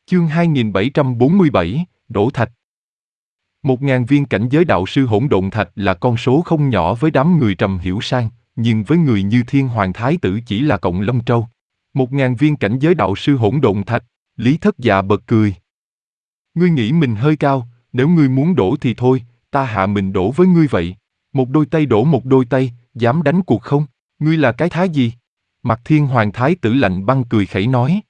Chương 2747, Đổ Thạch. 1.000 viên cảnh giới đạo sư hỗn độn thạch là con số không nhỏ với đám người Trầm Hiểu Sang, nhưng với người như Thiên Hoàng Thái Tử chỉ là cọng lông trâu. 1.000 viên cảnh giới đạo sư hỗn độn thạch, Lý Thất Dạ bật cười. Ngươi nghĩ mình hơi cao, nếu ngươi muốn đổ thì thôi, ta hạ mình đổ với ngươi vậy. Một đôi tay đổ một đôi tay, dám đánh cuộc không? Ngươi là cái thá gì? Mặt Thiên Hoàng Thái Tử lạnh băng cười khẩy nói.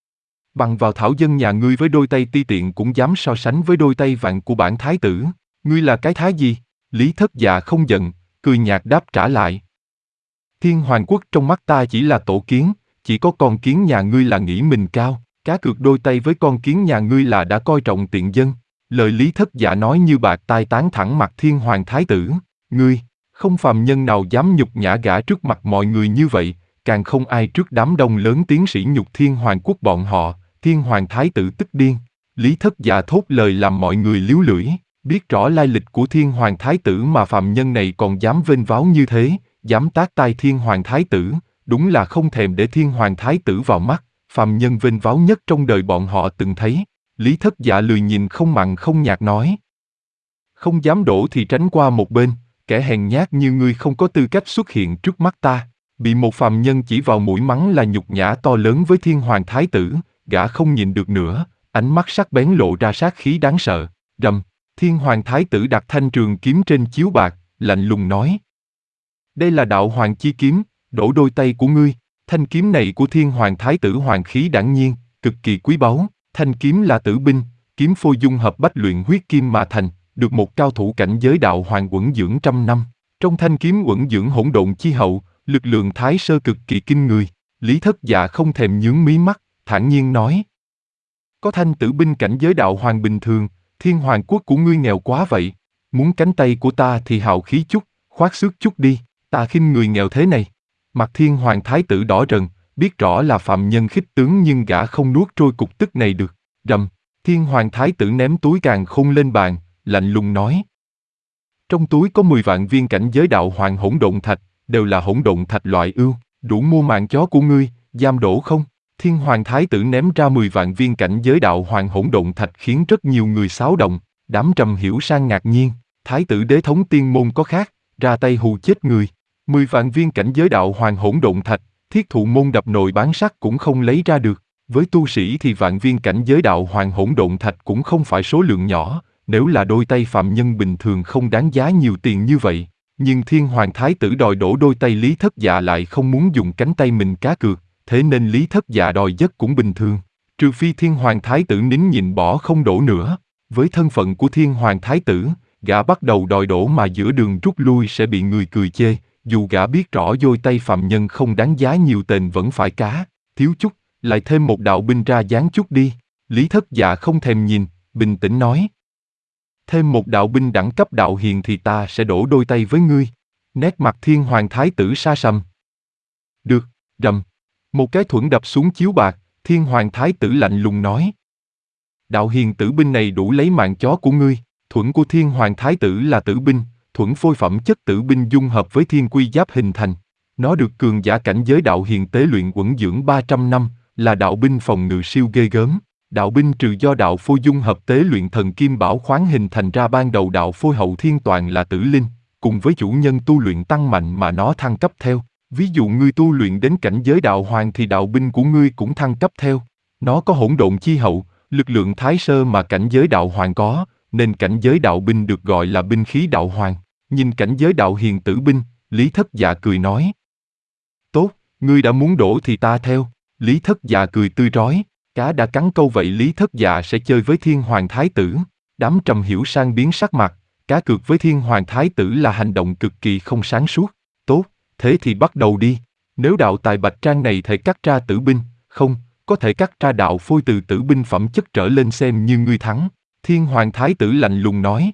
Bằng vào thảo dân nhà ngươi với đôi tay ti tiện cũng dám so sánh với đôi tay vạn của bản thái tử, ngươi là cái thá gì? Lý Thất Dạ không giận, cười nhạt đáp trả lại. Thiên Hoàng quốc trong mắt ta chỉ là tổ kiến, chỉ có con kiến nhà ngươi là nghĩ mình cao, cá cược đôi tay với con kiến nhà ngươi là đã coi trọng tiện dân. Lời Lý Thất Dạ nói như bạc tai tán thẳng mặt Thiên Hoàng Thái Tử, ngươi, không phàm nhân nào dám nhục nhã gã trước mặt mọi người như vậy, càng không ai trước đám đông lớn tiếng sỉ nhục Thiên Hoàng quốc bọn họ. Thiên Hoàng Thái Tử tức điên. Lý Thất Dạ thốt lời làm mọi người líu lưỡi, biết rõ lai lịch của Thiên Hoàng Thái Tử mà phàm nhân này còn dám vênh váo như thế, dám tát tai Thiên Hoàng Thái Tử, đúng là không thèm để Thiên Hoàng Thái Tử vào mắt, phàm nhân vênh váo nhất trong đời bọn họ từng thấy. Lý Thất Dạ lười nhìn không mặn không nhạt nói. Không dám đổ thì tránh qua một bên, kẻ hèn nhát như ngươi không có tư cách xuất hiện trước mắt ta. Bị một phàm nhân chỉ vào mũi mắng là nhục nhã to lớn với Thiên Hoàng Thái Tử. Gã không nhìn được nữa, ánh mắt sắc bén lộ ra sát khí đáng sợ. Rầm, Thiên Hoàng Thái Tử đặt thanh trường kiếm trên chiếu bạc, lạnh lùng nói. Đây là đạo hoàng chi kiếm, đổ đôi tay của ngươi. Thanh kiếm này của Thiên Hoàng Thái Tử hoàng khí đãng nhiên, cực kỳ quý báu. Thanh kiếm là tử binh, kiếm phôi dung hợp bách luyện huyết kim mà thành, được một cao thủ cảnh giới đạo hoàng uẩn dưỡng trăm năm. Trong thanh kiếm uẩn dưỡng hỗn độn chi hậu, lực lượng thái sơ cực kỳ kinh người. Lý Thất Dạ không thèm nhướng mí mắt, thản nhiên nói. Có thanh tử binh cảnh giới đạo hoàng bình thường, Thiên Hoàng quốc của ngươi nghèo quá vậy. Muốn cánh tay của ta thì hào khí chút, khoác xước chút đi, ta khinh người nghèo thế này. Mặt Thiên Hoàng Thái Tử đỏ rần, biết rõ là phạm nhân khích tướng nhưng gã không nuốt trôi cục tức này được. Rầm, Thiên Hoàng Thái Tử ném túi càn khôn lên bàn, lạnh lùng nói. Trong túi có 10 vạn viên cảnh giới đạo hoàng hỗn độn thạch, đều là hỗn độn thạch loại ưu, đủ mua mạng chó của ngươi, giam đổ không? Thiên Hoàng Thái Tử ném ra 10 vạn viên cảnh giới đạo hoàng hỗn độn thạch khiến rất nhiều người xáo động, đám Trầm Hiểu Sang ngạc nhiên, Thái tử đế thống tiên môn có khác, ra tay hù chết người. 10 vạn viên cảnh giới đạo hoàng hỗn độn thạch, thiết thụ môn đập nồi bán sắt cũng không lấy ra được. Với tu sĩ thì vạn viên cảnh giới đạo hoàng hỗn độn thạch cũng không phải số lượng nhỏ, nếu là đôi tay phạm nhân bình thường không đáng giá nhiều tiền như vậy. Nhưng Thiên Hoàng Thái Tử đòi đổ đôi tay Lý Thất Dạ lại không muốn dùng cánh tay mình cá cược, thế nên Lý Thất Dạ đòi giấc cũng bình thường. Trừ phi Thiên Hoàng Thái Tử nín nhịn bỏ không đổ nữa. Với thân phận của Thiên Hoàng Thái Tử, gã bắt đầu đòi đổ mà giữa đường rút lui sẽ bị người cười chê. Dù gã biết rõ đôi tay phạm nhân không đáng giá nhiều tiền vẫn phải cá, thiếu chút, lại thêm một đạo binh ra dáng chút đi. Lý Thất Dạ không thèm nhìn, bình tĩnh nói. Thêm một đạo binh đẳng cấp đạo hiền thì ta sẽ đổ đôi tay với ngươi. Nét mặt Thiên Hoàng Thái Tử sa sầm. Được, rầm. Một cái thuẫn đập xuống chiếu bạc, Thiên Hoàng Thái Tử lạnh lùng nói. Đạo hiền tử binh này đủ lấy mạng chó của ngươi. Thuẫn của Thiên Hoàng Thái Tử là tử binh, thuẫn phôi phẩm chất tử binh dung hợp với thiên quy giáp hình thành. Nó được cường giả cảnh giới đạo hiền tế luyện uẩn dưỡng 300 năm, là đạo binh phòng ngự siêu ghê gớm. Đạo binh trừ do đạo phôi dung hợp tế luyện thần kim bảo khoáng hình thành ra ban đầu đạo phôi hậu thiên toàn là tử linh, cùng với chủ nhân tu luyện tăng mạnh mà nó thăng cấp theo. Ví dụ ngươi tu luyện đến cảnh giới đạo hoàng thì đạo binh của ngươi cũng thăng cấp theo. Nó có hỗn độn chi hậu, lực lượng thái sơ mà cảnh giới đạo hoàng có, nên cảnh giới đạo binh được gọi là binh khí đạo hoàng. Nhìn cảnh giới đạo hiền tử binh, Lý Thất Dạ cười nói. Tốt, ngươi đã muốn đổ thì ta theo. Lý Thất Dạ cười tươi rói, cá đã cắn câu vậy Lý Thất Dạ sẽ chơi với Thiên Hoàng Thái Tử. Đám Trầm Hiểu Sang biến sắc mặt, cá cược với Thiên Hoàng Thái Tử là hành động cực kỳ không sáng suốt. Tốt, thế thì bắt đầu đi. Nếu đạo tài bạch trang này thể cắt ra tử binh, không, có thể cắt ra đạo phôi từ tử binh phẩm chất trở lên xem như ngươi thắng. Thiên Hoàng Thái Tử lạnh lùng nói.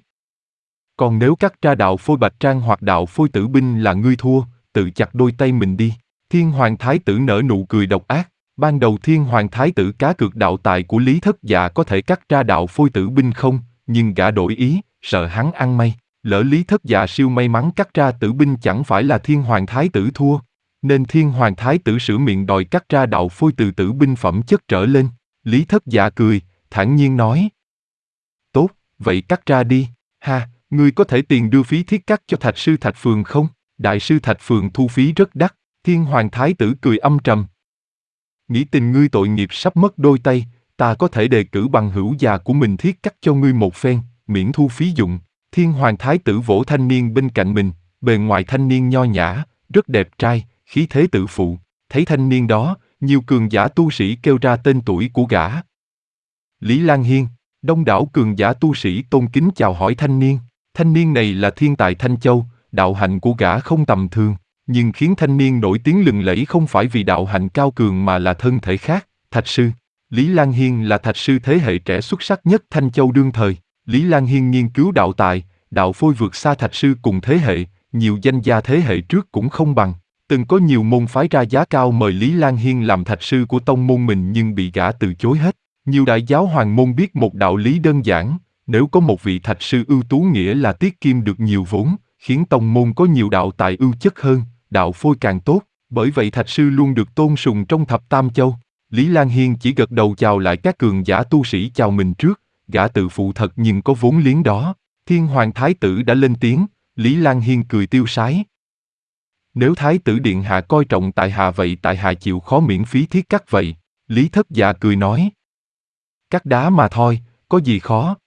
Còn nếu cắt ra đạo phôi bạch trang hoặc đạo phôi tử binh là ngươi thua, tự chặt đôi tay mình đi. Thiên Hoàng Thái Tử nở nụ cười độc ác. Ban đầu Thiên Hoàng Thái Tử cá cược đạo tài của Lý Thất Dạ có thể cắt ra đạo phôi tử binh không, nhưng gã đổi ý, sợ hắn ăn may. Lỡ Lý Thất Dạ siêu may mắn cắt ra tử binh chẳng phải là Thiên Hoàng Thái Tử thua. Nên Thiên Hoàng Thái Tử sửa miệng đòi cắt ra đạo phôi từ tử binh phẩm chất trở lên. Lý Thất Dạ cười, thản nhiên nói. Tốt, vậy cắt ra đi. Ha, ngươi có thể tiền đưa phí thiết cắt cho Thạch sư Thạch Phường không? Đại sư Thạch Phường thu phí rất đắt. Thiên Hoàng Thái tử cười âm trầm. Nghĩ tình ngươi tội nghiệp sắp mất đôi tay, ta có thể đề cử bằng hữu già của mình thiết cắt cho ngươi một phen, miễn thu phí dụng. Thiên Hoàng Thái tử vỗ thanh niên bên cạnh mình, bề ngoài thanh niên nho nhã, rất đẹp trai, khí thế tự phụ. Thấy thanh niên đó, nhiều cường giả tu sĩ kêu ra tên tuổi của gã. Lý Lan Hiên, đông đảo cường giả tu sĩ tôn kính chào hỏi thanh niên. Thanh niên này là thiên tài Thanh Châu, đạo hạnh của gã không tầm thường, nhưng khiến thanh niên nổi tiếng lừng lẫy không phải vì đạo hạnh cao cường mà là thân thể khác, Thạch sư. Lý Lan Hiên là Thạch sư thế hệ trẻ xuất sắc nhất Thanh Châu đương thời. Lý Lan Hiên nghiên cứu đạo tài, đạo phôi vượt xa Thạch sư cùng thế hệ, nhiều danh gia thế hệ trước cũng không bằng. Từng có nhiều môn phái ra giá cao mời Lý Lan Hiên làm Thạch sư của tông môn mình nhưng bị gã từ chối hết. Nhiều đại giáo hoàng môn biết một đạo lý đơn giản, nếu có một vị Thạch sư ưu tú nghĩa là tiết kiệm được nhiều vốn, khiến tông môn có nhiều đạo tài ưu chất hơn, đạo phôi càng tốt, bởi vậy Thạch sư luôn được tôn sùng trong thập tam châu. Lý Lan Hiên chỉ gật đầu chào lại các cường giả tu sĩ chào mình trước, gã tự phụ thật nhưng có vốn liếng đó. Thiên Hoàng Thái tử đã lên tiếng, Lý Lan Hiên cười tiêu sái. Nếu Thái tử điện hạ coi trọng tại hạ vậy tại hạ chịu khó miễn phí thiết cắt vậy. Lý Thất Dạ cười nói. Cắt đá mà thôi, có gì khó.